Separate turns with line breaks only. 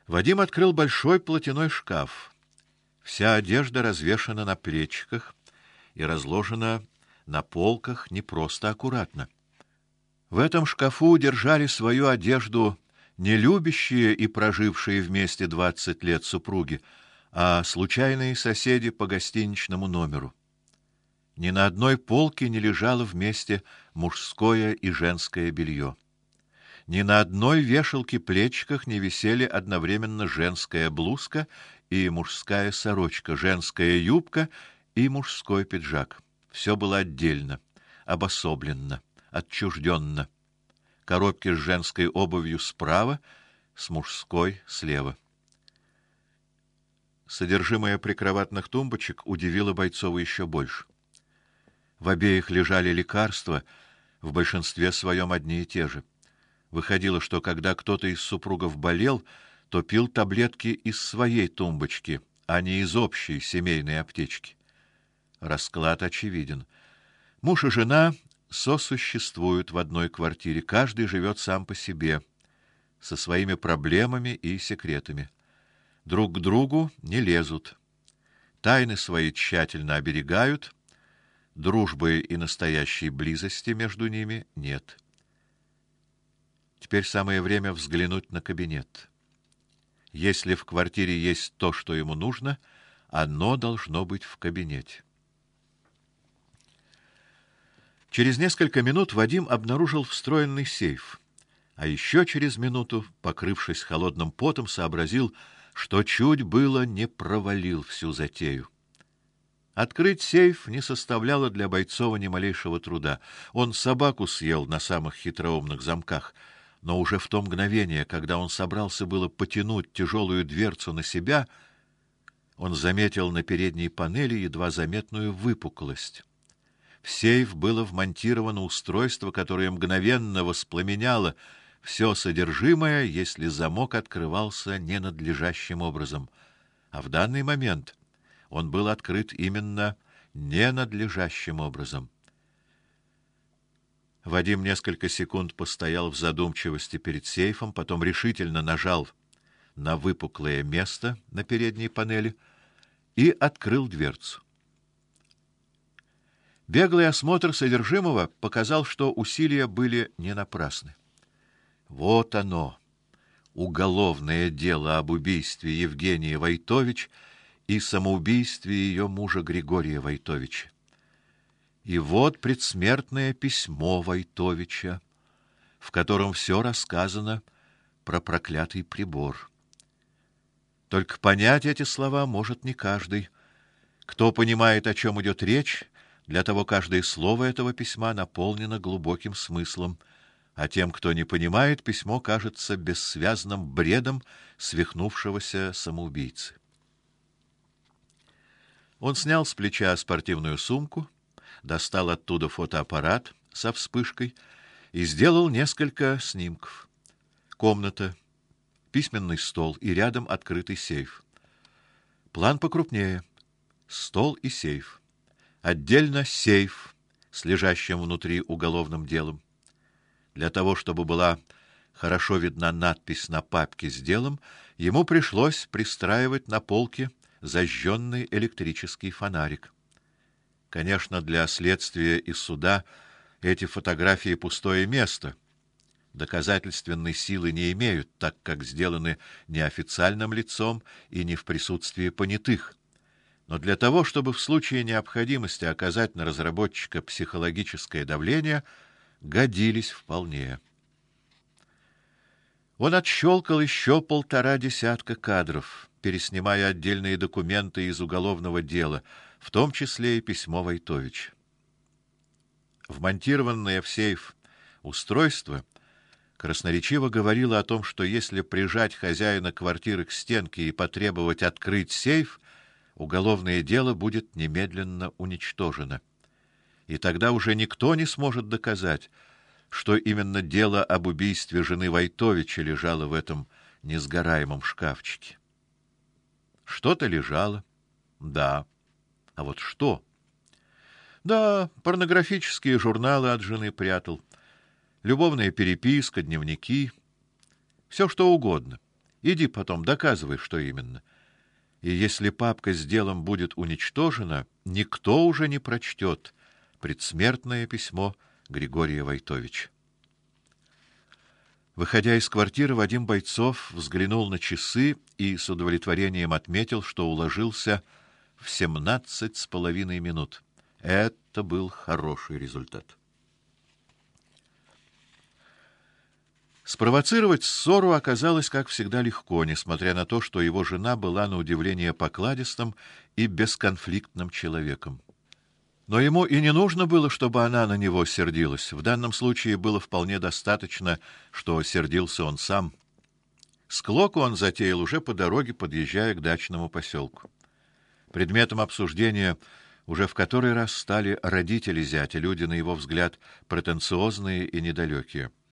Вадим открыл большой платяной шкаф. Вся одежда развешана на плечиках и разложена на полках не просто аккуратно. В этом шкафу держали свою одежду не любящие и прожившие вместе 20 лет супруги, а случайные соседи по гостиничному номеру. Ни на одной полке не лежало вместе мужское и женское белье. Ни на одной вешалке-плечиках не висели одновременно женская блузка и мужская сорочка, женская юбка и мужской пиджак. Все было отдельно, обособленно, отчужденно. Коробки с женской обувью справа, с мужской слева. Содержимое прикроватных тумбочек удивило Бойцова еще больше. В обеих лежали лекарства, в большинстве своем одни и те же. Выходило, что когда кто-то из супругов болел, то пил таблетки из своей тумбочки, а не из общей семейной аптечки. Расклад очевиден. Муж и жена сосуществуют в одной квартире, каждый живет сам по себе, со своими проблемами и секретами. Друг к другу не лезут. Тайны свои тщательно оберегают, дружбы и настоящей близости между ними нет. Теперь самое время взглянуть на кабинет. Если в квартире есть то, что ему нужно, оно должно быть в кабинете. Через несколько минут Вадим обнаружил встроенный сейф, а еще через минуту, покрывшись холодным потом, сообразил, что чуть было не провалил всю затею. Открыть сейф не составляло для Бойцова ни малейшего труда. Он собаку съел на самых хитроумных замках, но уже в то мгновение, когда он собрался было потянуть тяжелую дверцу на себя, он заметил на передней панели едва заметную выпуклость. В сейф было вмонтировано устройство, которое мгновенно воспламеняло все содержимое, если замок открывался ненадлежащим образом. А в данный момент он был открыт именно ненадлежащим образом. Вадим несколько секунд постоял в задумчивости перед сейфом, потом решительно нажал на выпуклое место на передней панели и открыл дверцу. Беглый осмотр содержимого показал, что усилия были не напрасны. Вот оно, уголовное дело об убийстве Евгении Войтович и самоубийстве ее мужа Григория Войтовича. И вот предсмертное письмо Войтовича, в котором все рассказано про проклятый прибор. Только понять эти слова может не каждый. Кто понимает, о чем идет речь, для того каждое слово этого письма наполнено глубоким смыслом, а тем, кто не понимает, письмо кажется бессвязным бредом свихнувшегося самоубийцы. Он снял с плеча спортивную сумку, достал оттуда фотоаппарат со вспышкой и сделал несколько снимков. Комната, письменный стол и рядом открытый сейф. План покрупнее. Стол и сейф. Отдельно сейф с лежащим внутри уголовным делом. Для того, чтобы была хорошо видна надпись на папке с делом, ему пришлось пристраивать на полке зажженный электрический фонарик. Конечно, для следствия и суда эти фотографии пустое место. Доказательственной силы не имеют, так как сделаны не официальным лицом и не в присутствии понятых. Но для того, чтобы в случае необходимости оказать на разработчика психологическое давление, годились вполне. Он отщелкал еще 1,5 десятка кадров, переснимая отдельные документы из уголовного дела, в том числе и письмо Войтовича. Вмонтированное в сейф устройство красноречиво говорило о том, что если прижать хозяина квартиры к стенке и потребовать открыть сейф, уголовное дело будет немедленно уничтожено. И тогда уже никто не сможет доказать, что именно дело об убийстве жены Войтовича лежало в этом несгораемом шкафчике. Что-то лежало. Да. А вот что? Да, порнографические журналы от жены прятал, любовная переписка, дневники, все что угодно. Иди потом доказывай, что именно. И если папка с делом будет уничтожена, никто уже не прочтет предсмертное письмо Григория Войтовича. Выходя из квартиры, Вадим Бойцов взглянул на часы и с удовлетворением отметил, что уложился в 17,5 минут. Это был хороший результат. Спровоцировать ссору оказалось, как всегда, легко, несмотря на то, что его жена была на удивление покладистым и бесконфликтным человеком. Но ему и не нужно было, чтобы она на него сердилась. В данном случае было вполне достаточно, что сердился он сам. Склоку он затеял уже по дороге, подъезжая к дачному поселку. Предметом обсуждения уже в который раз стали родители зятя, люди, на его взгляд, претенциозные и недалекие.